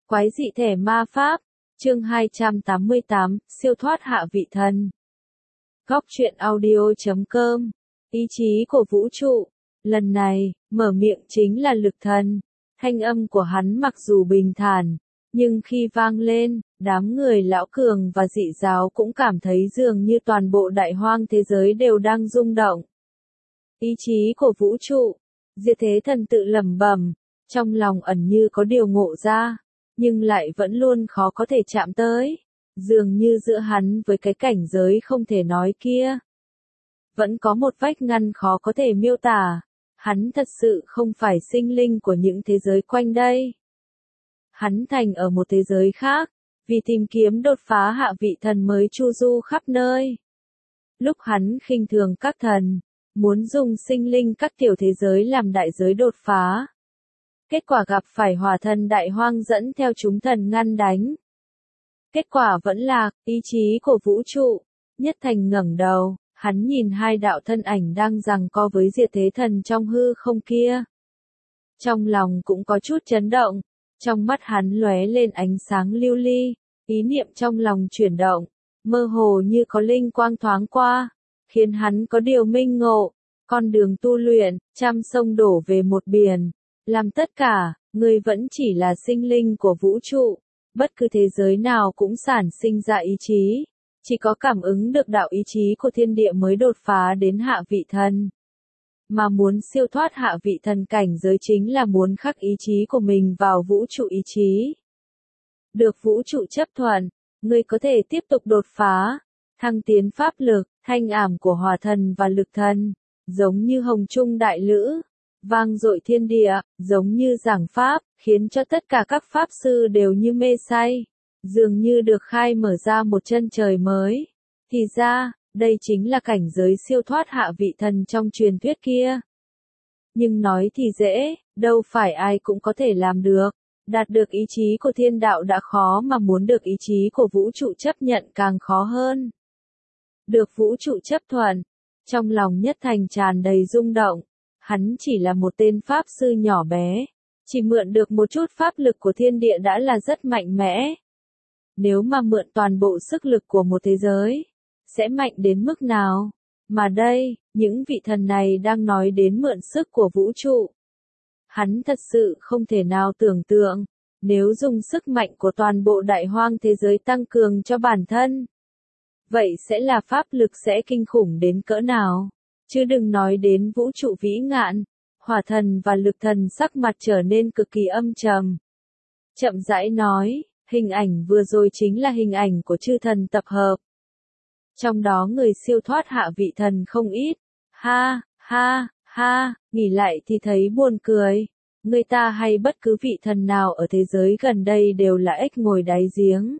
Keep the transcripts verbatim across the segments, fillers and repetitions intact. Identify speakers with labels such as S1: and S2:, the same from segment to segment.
S1: Quái dị thể ma pháp, chương hai trăm tám mươi tám, siêu thoát hạ vị thần. Góc truyện audio chấm com, ý chí của vũ trụ. Lần này, mở miệng chính là lực thần. Thanh âm của hắn mặc dù bình thản, nhưng khi vang lên, đám người lão cường và dị giáo cũng cảm thấy dường như toàn bộ đại hoang thế giới đều đang rung động. Ý chí của vũ trụ, Diệt Thế Thần tự lẩm bẩm, trong lòng ẩn như có điều ngộ ra, nhưng lại vẫn luôn khó có thể chạm tới, dường như giữa hắn với cái cảnh giới không thể nói kia. Vẫn có một vách ngăn khó có thể miêu tả, hắn thật sự không phải sinh linh của những thế giới quanh đây. Hắn thành ở một thế giới khác, vì tìm kiếm đột phá hạ vị thần mới chu du khắp nơi. Lúc hắn khinh thường các thần, muốn dùng sinh linh các tiểu thế giới làm đại giới đột phá. Kết quả gặp phải hỏa thần đại hoang dẫn theo chúng thần ngăn đánh. Kết quả vẫn là, ý chí của vũ trụ. Nhất Thành ngẩng đầu, hắn nhìn hai đạo thân ảnh đang giằng co với Diệt Thế Thần trong hư không kia. Trong lòng cũng có chút chấn động, trong mắt hắn lóe lên ánh sáng lưu ly, ý niệm trong lòng chuyển động, mơ hồ như có linh quang thoáng qua, khiến hắn có điều minh ngộ, con đường tu luyện, trăm sông đổ về một biển. Làm tất cả, người vẫn chỉ là sinh linh của vũ trụ, bất cứ thế giới nào cũng sản sinh ra ý chí, chỉ có cảm ứng được đạo ý chí của thiên địa mới đột phá đến hạ vị thần. Mà muốn siêu thoát hạ vị thần cảnh giới chính là muốn khắc ý chí của mình vào vũ trụ ý chí. Được vũ trụ chấp thuận, người có thể tiếp tục đột phá, thăng tiến pháp lực, thanh ảm của hỏa thần và lực thần, giống như hồng trung đại lữ. Vang dội thiên địa, giống như giảng pháp, khiến cho tất cả các pháp sư đều như mê say, dường như được khai mở ra một chân trời mới. Thì ra, đây chính là cảnh giới siêu thoát hạ vị thần trong truyền thuyết kia. Nhưng nói thì dễ, đâu phải ai cũng có thể làm được. Đạt được ý chí của thiên đạo đã khó mà muốn được ý chí của vũ trụ chấp nhận càng khó hơn. Được vũ trụ chấp thuận, trong lòng Nhất Thành tràn đầy rung động. Hắn chỉ là một tên pháp sư nhỏ bé, chỉ mượn được một chút pháp lực của thiên địa đã là rất mạnh mẽ. Nếu mà mượn toàn bộ sức lực của một thế giới, sẽ mạnh đến mức nào? Mà đây, những vị thần này đang nói đến mượn sức của vũ trụ. Hắn thật sự không thể nào tưởng tượng, nếu dùng sức mạnh của toàn bộ đại hoang thế giới tăng cường cho bản thân. Vậy sẽ là pháp lực sẽ kinh khủng đến cỡ nào? Chứ đừng nói đến vũ trụ vĩ ngạn, hỏa thần và lực thần sắc mặt trở nên cực kỳ âm trầm. Chậm rãi nói, hình ảnh vừa rồi chính là hình ảnh của chư thần tập hợp. Trong đó người siêu thoát hạ vị thần không ít. Ha, ha, ha, nghĩ lại thì thấy buồn cười. Người ta hay bất cứ vị thần nào ở thế giới gần đây đều là ếch ngồi đáy giếng.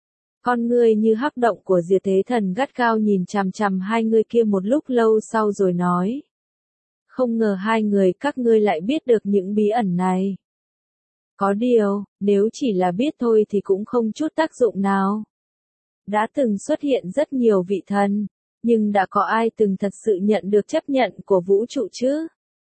S1: Con người như hắc động của Diệt Thế Thần gắt gao nhìn chằm chằm hai người kia một lúc lâu sau rồi nói. Không ngờ hai người các ngươi lại biết được những bí ẩn này. Có điều, nếu chỉ là biết thôi thì cũng không chút tác dụng nào. Đã từng xuất hiện rất nhiều vị thần, nhưng đã có ai từng thật sự nhận được chấp nhận của vũ trụ chứ?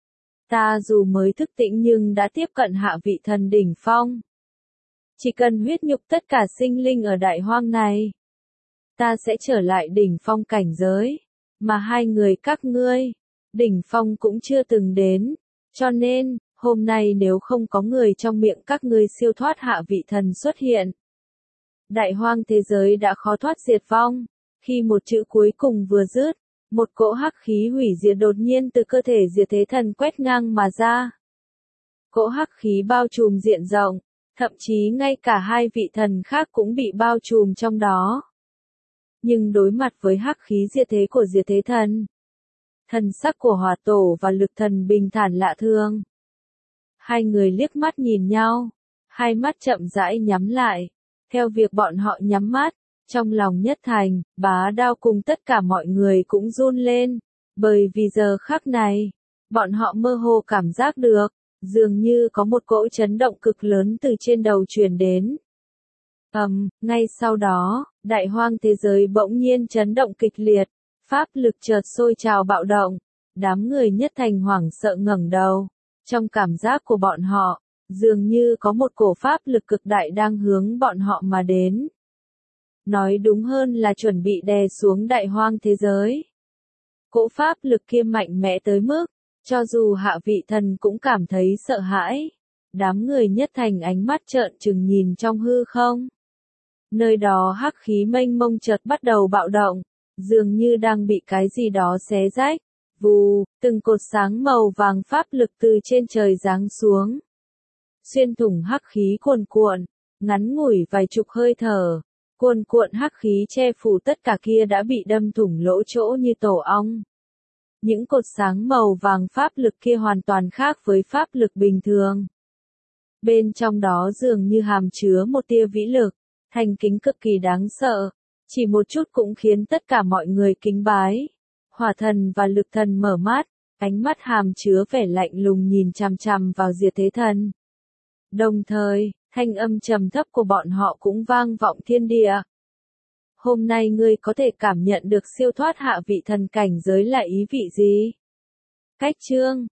S1: Ta dù mới thức tỉnh nhưng đã tiếp cận hạ vị thần đỉnh phong. Chỉ cần huyết nhục tất cả sinh linh ở đại hoang này, ta sẽ trở lại đỉnh phong cảnh giới, mà hai người các ngươi, đỉnh phong cũng chưa từng đến, cho nên, hôm nay nếu không có người trong miệng các ngươi siêu thoát hạ vị thần xuất hiện, đại hoang thế giới đã khó thoát diệt vong. Khi một chữ cuối cùng vừa dứt, một cỗ hắc khí hủy diệt đột nhiên từ cơ thể Diệt Thế Thần quét ngang mà ra. Cỗ hắc khí bao trùm diện rộng, thậm chí ngay cả hai vị thần khác cũng bị bao trùm trong đó. Nhưng đối mặt với hắc khí diệt thế của Diệt Thế Thần, thần sắc của hỏa tổ và lực thần bình thản lạ thường. Hai người liếc mắt nhìn nhau, hai mắt chậm rãi nhắm lại. Theo việc bọn họ nhắm mắt, trong lòng Nhất Thành, Bá Đao cùng tất cả mọi người cũng run lên, bởi vì giờ khắc này, bọn họ mơ hồ cảm giác được, dường như có một cỗ chấn động cực lớn từ trên đầu truyền đến. Ầm, um, ngay sau đó, đại hoang thế giới bỗng nhiên chấn động kịch liệt, pháp lực chợt sôi trào bạo động, đám người Nhất Thành hoảng sợ ngẩng đầu, trong cảm giác của bọn họ, Dường như có một cổ pháp lực cực đại đang hướng bọn họ mà đến. Nói đúng hơn là chuẩn bị đè xuống đại hoang thế giới. Cỗ pháp lực kia mạnh mẽ tới mức, cho dù hạ vị thần cũng cảm thấy sợ hãi. Đám người nhất thành ánh mắt trợn trừng nhìn trong hư không. Nơi đó hắc khí mênh mông chợt bắt đầu bạo động, dường như đang bị cái gì đó xé rách. Vù, từng cột sáng màu vàng pháp lực từ trên trời giáng xuống. Xuyên thủng hắc khí cuồn cuộn, ngắn ngủi vài chục hơi thở. Cuồn cuộn hắc khí che phủ tất cả kia đã bị đâm thủng lỗ chỗ như tổ ong. Những cột sáng màu vàng pháp lực kia hoàn toàn khác với pháp lực bình thường. Bên trong đó dường như hàm chứa một tia vĩ lực, thành kính cực kỳ đáng sợ, chỉ một chút cũng khiến tất cả mọi người kính bái. Hỏa thần và lực thần mở mắt, ánh mắt hàm chứa vẻ lạnh lùng nhìn chằm chằm vào Diệt Thế Thần. Đồng thời, thanh âm trầm thấp của bọn họ cũng vang vọng thiên địa. Hôm nay ngươi có thể cảm nhận được siêu thoát hạ vị thần cảnh giới là ý vị gì? Cách chương